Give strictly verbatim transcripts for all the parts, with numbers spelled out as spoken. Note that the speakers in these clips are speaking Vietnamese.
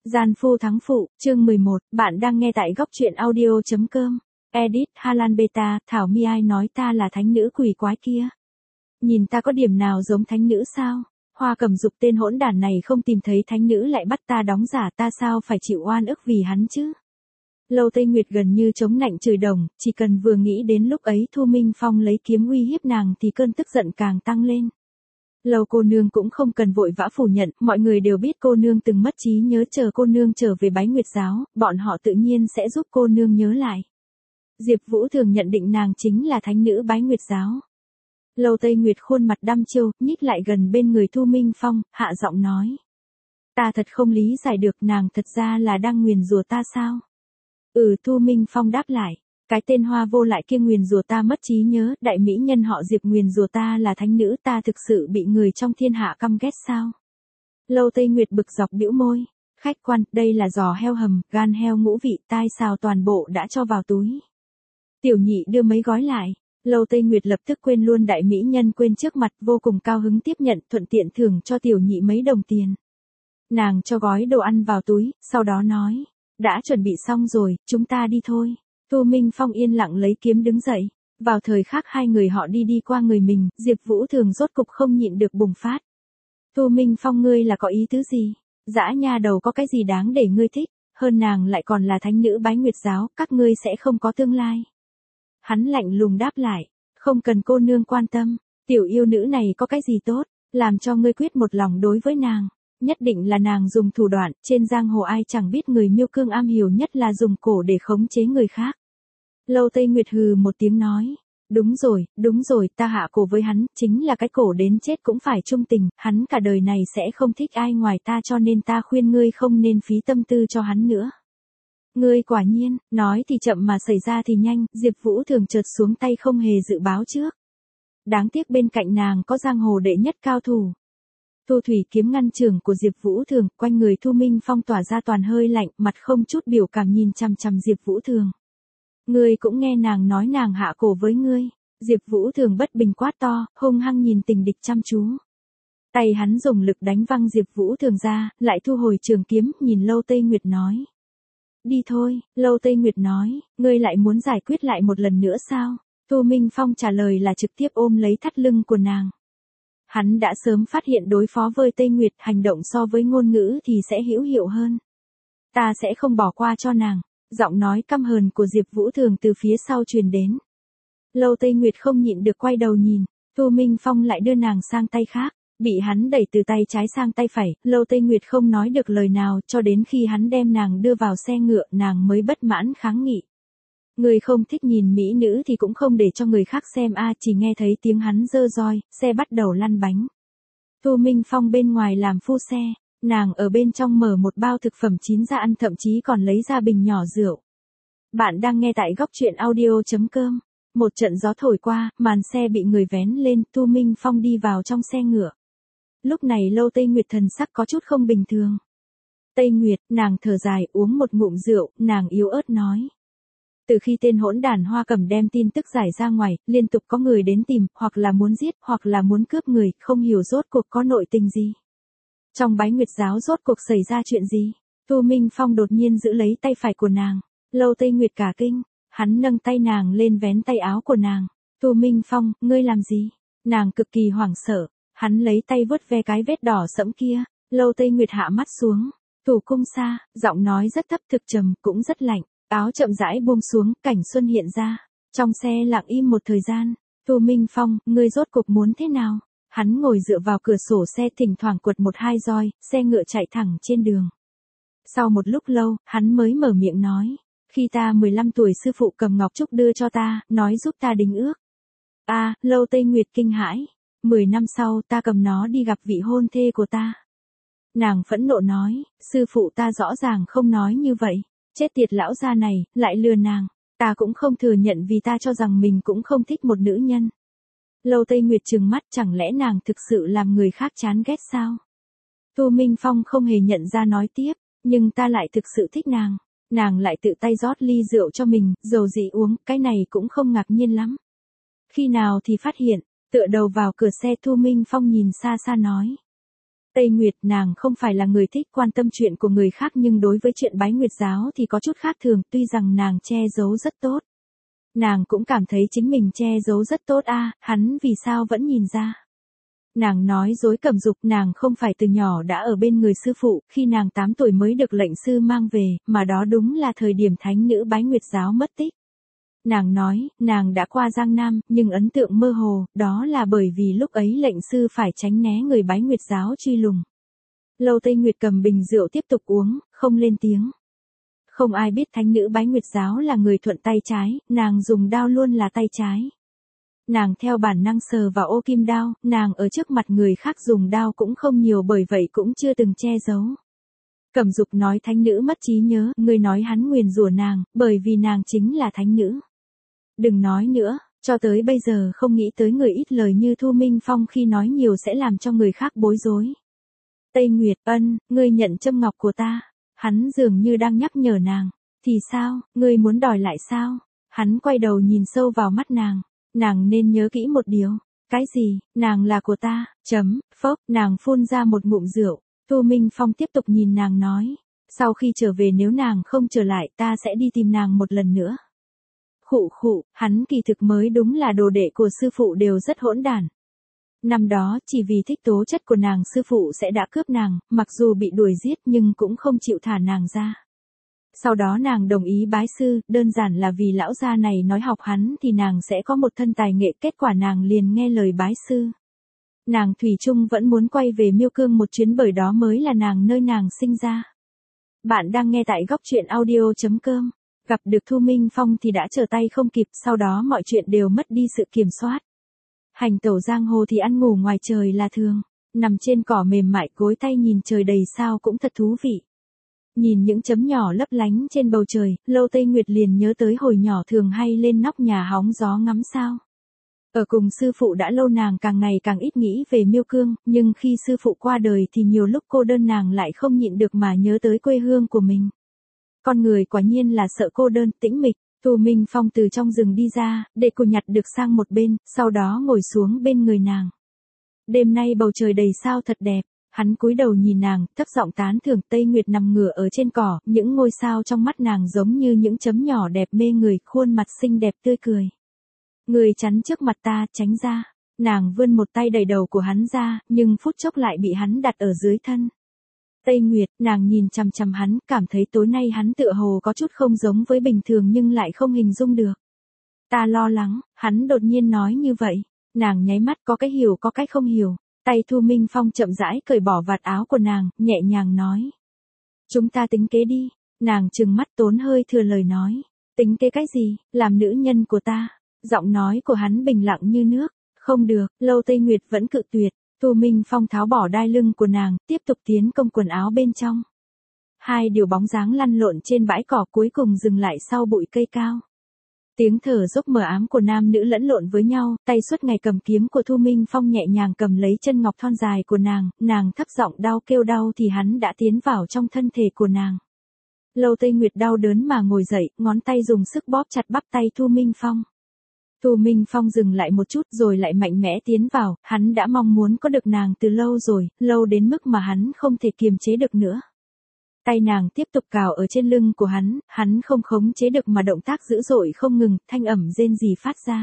Gian phu thắng phụ, chương mười một, bạn đang nghe tại góc truyện audio.com. Edit, Halan Beta, Thảo Mi ai nói ta là thánh nữ quỷ quái kia. Nhìn ta có điểm nào giống thánh nữ sao? Hoa Cẩm Dục tên hỗn đản này không tìm thấy thánh nữ lại bắt ta đóng giả, ta sao phải chịu oan ức vì hắn chứ? Lâu Tây Nguyệt gần như chống nạnh chửi đồng, chỉ cần vừa nghĩ đến lúc ấy Thu Minh Phong lấy kiếm uy hiếp nàng thì cơn tức giận càng tăng lên. Lâu cô nương cũng không cần vội vã phủ nhận, mọi người đều biết cô nương từng mất trí nhớ, chờ cô nương trở về Bái Nguyệt giáo, bọn họ tự nhiên sẽ giúp cô nương nhớ lại. Diệp Vũ thường nhận định nàng chính là thánh nữ Bái Nguyệt giáo. Lâu Tây Nguyệt khuôn mặt đăm chiêu, nhích lại gần bên người Thu Minh Phong, hạ giọng nói. Ta thật không lý giải được, nàng thật ra là đang nguyền rủa ta sao? Ừ, Thu Minh Phong đáp lại. Cái tên hoa vô lại kia nguyền rủa ta mất trí nhớ, đại mỹ nhân họ Diệp nguyền rủa ta là thánh nữ, ta thực sự bị người trong thiên hạ căm ghét sao? Lâu Tây Nguyệt bực dọc bĩu môi. Khách quan, đây là giò heo hầm, gan heo ngũ vị, tai xào toàn bộ đã cho vào túi. Tiểu nhị đưa mấy gói lại. Lâu Tây Nguyệt lập tức quên luôn đại mỹ nhân, quên trước mặt, vô cùng cao hứng tiếp nhận, thuận tiện thưởng cho tiểu nhị mấy đồng tiền. Nàng cho gói đồ ăn vào túi, sau đó nói. Đã chuẩn bị xong rồi, chúng ta đi thôi. Thu Minh Phong yên lặng lấy kiếm đứng dậy. Vào thời khắc hai người họ đi đi qua người mình, Diệp Vũ thường rốt cục không nhịn được bùng phát. Thu Minh Phong, ngươi là có ý tứ gì? Dã nha đầu có cái gì đáng để ngươi thích? Hơn nàng lại còn là thánh nữ Bái Nguyệt giáo, các ngươi sẽ không có tương lai. Hắn lạnh lùng đáp lại. Không cần cô nương quan tâm. Tiểu yêu nữ này có cái gì tốt, làm cho ngươi quyết một lòng đối với nàng. Nhất định là nàng dùng thủ đoạn, trên giang hồ ai chẳng biết người Miêu Cương am hiểu nhất là dùng cổ để khống chế người khác. Lâu Tây Nguyệt hừ một tiếng nói, đúng rồi, đúng rồi, ta hạ cổ với hắn, chính là cái cổ đến chết cũng phải trung tình, hắn cả đời này sẽ không thích ai ngoài ta, cho nên ta khuyên ngươi không nên phí tâm tư cho hắn nữa. Ngươi quả nhiên, nói thì chậm mà xảy ra thì nhanh, Diệp Vũ thường chợt xuống tay không hề dự báo trước. Đáng tiếc bên cạnh nàng có giang hồ đệ nhất cao thủ. Thu thủy kiếm ngăn trường của Diệp Vũ thường, quanh người Thu Minh Phong tỏa ra toàn hơi lạnh, mặt không chút biểu cảm nhìn chằm chằm Diệp Vũ thường. Ngươi cũng nghe nàng nói nàng hạ cổ với ngươi. Diệp Vũ thường bất bình quát to, hung hăng nhìn tình địch chăm chú. Tay hắn dùng lực đánh văng Diệp Vũ thường ra, lại thu hồi trường kiếm, nhìn Lâu Tây Nguyệt nói. Đi thôi, Lâu Tây Nguyệt nói, ngươi lại muốn giải quyết lại một lần nữa sao? Thu Minh Phong trả lời là trực tiếp ôm lấy thắt lưng của nàng. Hắn đã sớm phát hiện đối phó với Tây Nguyệt, hành động so với ngôn ngữ thì sẽ hữu hiệu hơn. Ta sẽ không bỏ qua cho nàng. Giọng nói căm hờn của Diệp Vũ thường từ phía sau truyền đến. Lâu Tây Nguyệt không nhịn được quay đầu nhìn, Thu Minh Phong lại đưa nàng sang tay khác, bị hắn đẩy từ tay trái sang tay phải, Lâu Tây Nguyệt không nói được lời nào, cho đến khi hắn đem nàng đưa vào xe ngựa, nàng mới bất mãn kháng nghị. Người không thích nhìn mỹ nữ thì cũng không để cho người khác xem a, chỉ nghe thấy tiếng hắn giơ roi, xe bắt đầu lăn bánh. Thu Minh Phong bên ngoài làm phu xe, nàng ở bên trong mở một bao thực phẩm chín ra ăn, thậm chí còn lấy ra bình nhỏ rượu. Bạn đang nghe tại góc truyện audio.com. Một trận gió thổi qua, màn xe bị người vén lên, Thu Minh Phong đi vào trong xe ngựa. Lúc này Lâu Tây Nguyệt thần sắc có chút không bình thường. Tây Nguyệt, nàng thở dài uống một ngụm rượu, nàng yếu ớt nói. Từ khi tên hỗn đản Hoa Cẩm đem tin tức giải ra ngoài, liên tục có người đến tìm, hoặc là muốn giết, hoặc là muốn cướp người, không hiểu rốt cuộc có nội tình gì. Trong Bái Nguyệt giáo rốt cuộc xảy ra chuyện gì? Thu Minh Phong đột nhiên giữ lấy tay phải của nàng. Lâu Tây Nguyệt cả kinh, hắn nâng tay nàng lên vén tay áo của nàng. Thu Minh Phong, ngươi làm gì? Nàng cực kỳ hoảng sợ, hắn lấy tay vuốt ve cái vết đỏ sẫm kia. Lâu Tây Nguyệt hạ mắt xuống, thủ cung xa, giọng nói rất thấp thực trầm, cũng rất lạnh. Áo chậm rãi buông xuống, cảnh xuân hiện ra. Trong xe lặng im một thời gian. Thu Minh Phong, ngươi rốt cuộc muốn thế nào? Hắn ngồi dựa vào cửa sổ xe, thỉnh thoảng quật một hai roi, xe ngựa chạy thẳng trên đường. Sau một lúc lâu, hắn mới mở miệng nói. Khi ta mười lăm tuổi sư phụ cầm ngọc trúc đưa cho ta, nói giúp ta đính ước. A, à, Lâu Tây Nguyệt kinh hãi. Mười năm sau ta cầm nó đi gặp vị hôn thê của ta. Nàng phẫn nộ nói, sư phụ ta rõ ràng không nói như vậy. Chết tiệt lão gia này, lại lừa nàng. Ta cũng không thừa nhận vì ta cho rằng mình cũng không thích một nữ nhân. Lâu Tây Nguyệt trừng mắt, chẳng lẽ nàng thực sự làm người khác chán ghét sao? Thu Minh Phong không hề nhận ra nói tiếp, nhưng ta lại thực sự thích nàng. Nàng lại tự tay rót ly rượu cho mình, dầu dị uống, cái này cũng không ngạc nhiên lắm. Khi nào thì phát hiện, tựa đầu vào cửa xe Thu Minh Phong nhìn xa xa nói. Tây Nguyệt, nàng không phải là người thích quan tâm chuyện của người khác nhưng đối với chuyện bái nguyệt giáo thì có chút khác thường, tuy rằng nàng che giấu rất tốt. Nàng cũng cảm thấy chính mình che giấu rất tốt a, à, hắn vì sao vẫn nhìn ra. Nàng nói dối Cẩm Dục, nàng không phải từ nhỏ đã ở bên người sư phụ, khi nàng tám tuổi mới được lệnh sư mang về, mà đó đúng là thời điểm thánh nữ bái nguyệt giáo mất tích. Nàng nói, nàng đã qua Giang Nam, nhưng ấn tượng mơ hồ, đó là bởi vì lúc ấy lệnh sư phải tránh né người bái nguyệt giáo truy lùng. Lâu Tây Nguyệt cầm bình rượu tiếp tục uống, không lên tiếng. Không ai biết thánh nữ bái nguyệt giáo là người thuận tay trái, nàng dùng đao luôn là tay trái. Nàng theo bản năng sờ vào ô kim đao, nàng ở trước mặt người khác dùng đao cũng không nhiều bởi vậy cũng chưa từng che giấu. Cẩm Dục nói thánh nữ mất trí nhớ, người nói hắn nguyền rủa nàng, bởi vì nàng chính là thánh nữ. Đừng nói nữa, cho tới bây giờ không nghĩ tới người ít lời như Thu Minh Phong khi nói nhiều sẽ làm cho người khác bối rối. Tây Nguyệt, ân, ngươi nhận châm ngọc của ta. Hắn dường như đang nhắc nhở nàng. Thì sao, ngươi muốn đòi lại sao? Hắn quay đầu nhìn sâu vào mắt nàng. Nàng nên nhớ kỹ một điều. Cái gì, nàng là của ta, chấm, phốc, nàng phun ra một ngụm rượu. Thu Minh Phong tiếp tục nhìn nàng nói. Sau khi trở về nếu nàng không trở lại ta sẽ đi tìm nàng một lần nữa. Khụ khụ, hắn kỳ thực mới đúng là đồ đệ của sư phụ đều rất hỗn đản. Năm đó chỉ vì thích tố chất của nàng sư phụ sẽ đã cướp nàng, mặc dù bị đuổi giết nhưng cũng không chịu thả nàng ra. Sau đó nàng đồng ý bái sư, đơn giản là vì lão gia này nói học hắn thì nàng sẽ có một thân tài nghệ, kết quả nàng liền nghe lời bái sư. Nàng thủy chung vẫn muốn quay về Miêu Cương một chuyến bởi đó mới là nàng nơi nàng sinh ra. Bạn đang nghe tại góc truyện audio chấm com. Gặp được Thu Minh Phong thì đã trở tay không kịp, sau đó mọi chuyện đều mất đi sự kiểm soát. Hành tẩu giang hồ thì ăn ngủ ngoài trời là thường, nằm trên cỏ mềm mại gối tay nhìn trời đầy sao cũng thật thú vị. Nhìn những chấm nhỏ lấp lánh trên bầu trời, Lâu Tây Nguyệt liền nhớ tới hồi nhỏ thường hay lên nóc nhà hóng gió ngắm sao. Ở cùng sư phụ đã lâu nàng càng ngày càng ít nghĩ về Miêu Cương, nhưng khi sư phụ qua đời thì nhiều lúc cô đơn nàng lại không nhịn được mà nhớ tới quê hương của mình. Con người quả nhiên là sợ cô đơn, tĩnh mịch. Thu Minh Phong từ trong rừng đi ra, để cô nhặt được sang một bên, sau đó ngồi xuống bên người nàng. Đêm nay bầu trời đầy sao thật đẹp, hắn cúi đầu nhìn nàng, thấp giọng tán thưởng. Tây Nguyệt nằm ngửa ở trên cỏ, những ngôi sao trong mắt nàng giống như những chấm nhỏ đẹp mê người, khuôn mặt xinh đẹp tươi cười. Người chắn trước mặt ta, tránh ra. Nàng vươn một tay đẩy đầu của hắn ra, nhưng phút chốc lại bị hắn đặt ở dưới thân. Tây Nguyệt, nàng nhìn chằm chằm hắn, cảm thấy tối nay hắn tựa hồ có chút không giống với bình thường nhưng lại không hình dung được. Ta lo lắng, hắn đột nhiên nói như vậy. Nàng nháy mắt, có cái hiểu có cái không hiểu. Tay Thu Minh Phong chậm rãi cởi bỏ vạt áo của nàng, nhẹ nhàng nói. Chúng ta tính kế đi. Nàng trừng mắt tốn hơi thừa lời nói. Tính kế cái gì, làm nữ nhân của ta. Giọng nói của hắn bình lặng như nước. Không được, Lâu Tây Nguyệt vẫn cự tuyệt. Thu Minh Phong tháo bỏ đai lưng của nàng, tiếp tục tiến công quần áo bên trong. Hai điều bóng dáng lăn lộn trên bãi cỏ cuối cùng dừng lại sau bụi cây cao. Tiếng thở dốc mờ ám của nam nữ lẫn lộn với nhau, tay suốt ngày cầm kiếm của Thu Minh Phong nhẹ nhàng cầm lấy chân ngọc thon dài của nàng, nàng thấp giọng đau kêu đau thì hắn đã tiến vào trong thân thể của nàng. Lâu Tây Nguyệt đau đớn mà ngồi dậy, ngón tay dùng sức bóp chặt bắp tay Thu Minh Phong. Thu Minh Phong dừng lại một chút rồi lại mạnh mẽ tiến vào, hắn đã mong muốn có được nàng từ lâu rồi, lâu đến mức mà hắn không thể kiềm chế được nữa. Tay nàng tiếp tục cào ở trên lưng của hắn, hắn không khống chế được mà động tác dữ dội không ngừng, thanh ẩm rên rỉ phát ra.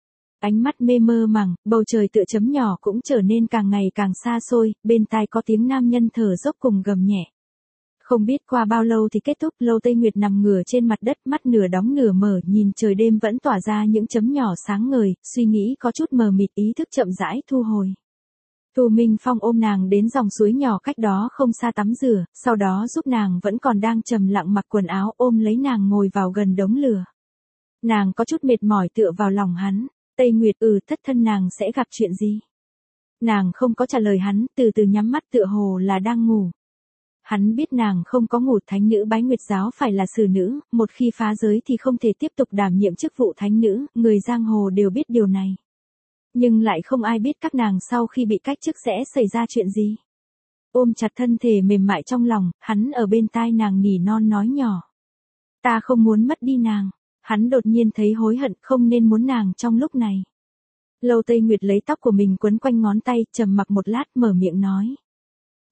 Ánh mắt mê mơ màng, bầu trời tựa chấm nhỏ cũng trở nên càng ngày càng xa xôi, bên tai có tiếng nam nhân thở dốc cùng gầm nhẹ. Không biết qua bao lâu thì kết thúc, Lâu Tây Nguyệt nằm ngửa trên mặt đất, mắt nửa đóng nửa mở, nhìn trời đêm vẫn tỏa ra những chấm nhỏ sáng ngời, suy nghĩ có chút mờ mịt, ý thức chậm rãi thu hồi. Thu Minh Phong ôm nàng đến dòng suối nhỏ cách đó không xa tắm rửa, sau đó giúp nàng vẫn còn đang trầm lặng mặc quần áo, ôm lấy nàng ngồi vào gần đống lửa. Nàng có chút mệt mỏi tựa vào lòng hắn. Tây Nguyệt, ừ, thất thân nàng sẽ gặp chuyện gì? Nàng không có trả lời hắn, từ từ nhắm mắt tựa hồ là đang ngủ. Hắn biết nàng không có ngủ, thánh nữ bái nguyệt giáo phải là xử nữ, một khi phá giới thì không thể tiếp tục đảm nhiệm chức vụ thánh nữ, người giang hồ đều biết điều này. Nhưng lại không ai biết các nàng sau khi bị cách chức sẽ xảy ra chuyện gì. Ôm chặt thân thể mềm mại trong lòng, hắn ở bên tai nàng nỉ non nói nhỏ. Ta không muốn mất đi nàng. Hắn đột nhiên thấy hối hận, không nên muốn nàng trong lúc này. Lâu Tây Nguyệt lấy tóc của mình quấn quanh ngón tay, trầm mặc một lát mở miệng nói.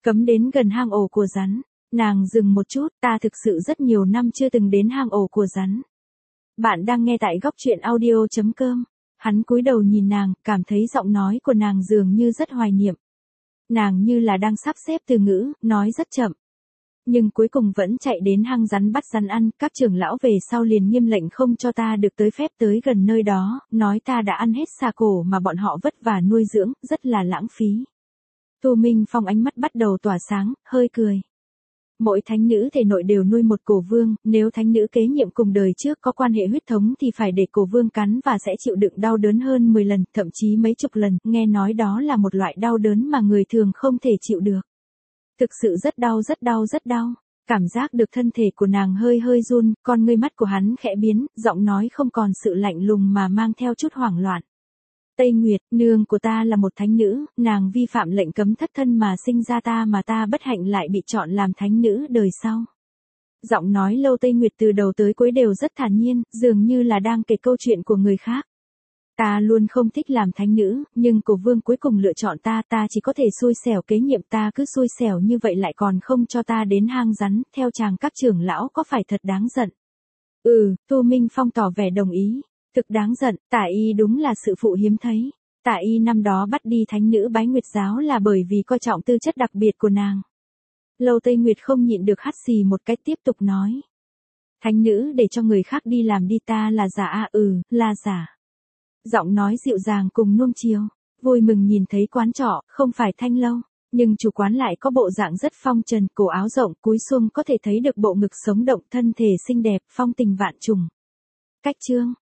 Cấm đến gần hang ổ của rắn. Nàng dừng một chút, ta thực sự rất nhiều năm chưa từng đến hang ổ của rắn. Bạn đang nghe tại góc truyện audio.com. Hắn cúi đầu nhìn nàng, cảm thấy giọng nói của nàng dường như rất hoài niệm. Nàng như là đang sắp xếp từ ngữ, nói rất chậm. Nhưng cuối cùng vẫn chạy đến hang rắn bắt rắn ăn, các trưởng lão về sau liền nghiêm lệnh không cho ta được tới phép tới gần nơi đó, nói ta đã ăn hết xà cổ mà bọn họ vất vả nuôi dưỡng, rất là lãng phí. Tô Minh Phong ánh mắt bắt đầu tỏa sáng, hơi cười. Mỗi thánh nữ thể nội đều nuôi một cổ vương, nếu thánh nữ kế nhiệm cùng đời trước có quan hệ huyết thống thì phải để cổ vương cắn và sẽ chịu đựng đau đớn hơn mười lần, thậm chí mấy chục lần, nghe nói đó là một loại đau đớn mà người thường không thể chịu được. Thực sự rất đau rất đau rất đau, cảm giác được thân thể của nàng hơi hơi run, con ngươi mắt của hắn khẽ biến, giọng nói không còn sự lạnh lùng mà mang theo chút hoảng loạn. Tây Nguyệt, nương của ta là một thánh nữ, nàng vi phạm lệnh cấm thất thân mà sinh ra ta mà ta bất hạnh lại bị chọn làm thánh nữ đời sau. Giọng nói Lâu Tây Nguyệt từ đầu tới cuối đều rất thản nhiên, dường như là đang kể câu chuyện của người khác. Ta luôn không thích làm thánh nữ, nhưng cổ vương cuối cùng lựa chọn ta, ta chỉ có thể xui xẻo kế nhiệm, ta cứ xui xẻo như vậy lại còn không cho ta đến hang rắn, theo chàng các trưởng lão có phải thật đáng giận. Ừ, Tô Minh Phong tỏ vẻ đồng ý. Thực đáng giận, Tả Y đúng là sự phụ hiếm thấy. Tả Y năm đó bắt đi thánh nữ Bái Nguyệt giáo là bởi vì coi trọng tư chất đặc biệt của nàng. Lâu Tây Nguyệt không nhịn được hắt xì một cái tiếp tục nói. Thánh nữ để cho người khác đi làm đi, ta là giả à, ừ, là giả. Giọng nói dịu dàng cùng nuông chiều, vui mừng nhìn thấy quán trọ, không phải Thanh Lâu. Nhưng chủ quán lại có bộ dạng rất phong trần, cổ áo rộng, cúi xuống có thể thấy được bộ ngực sống động, thân thể xinh đẹp, phong tình vạn trùng. Cách chương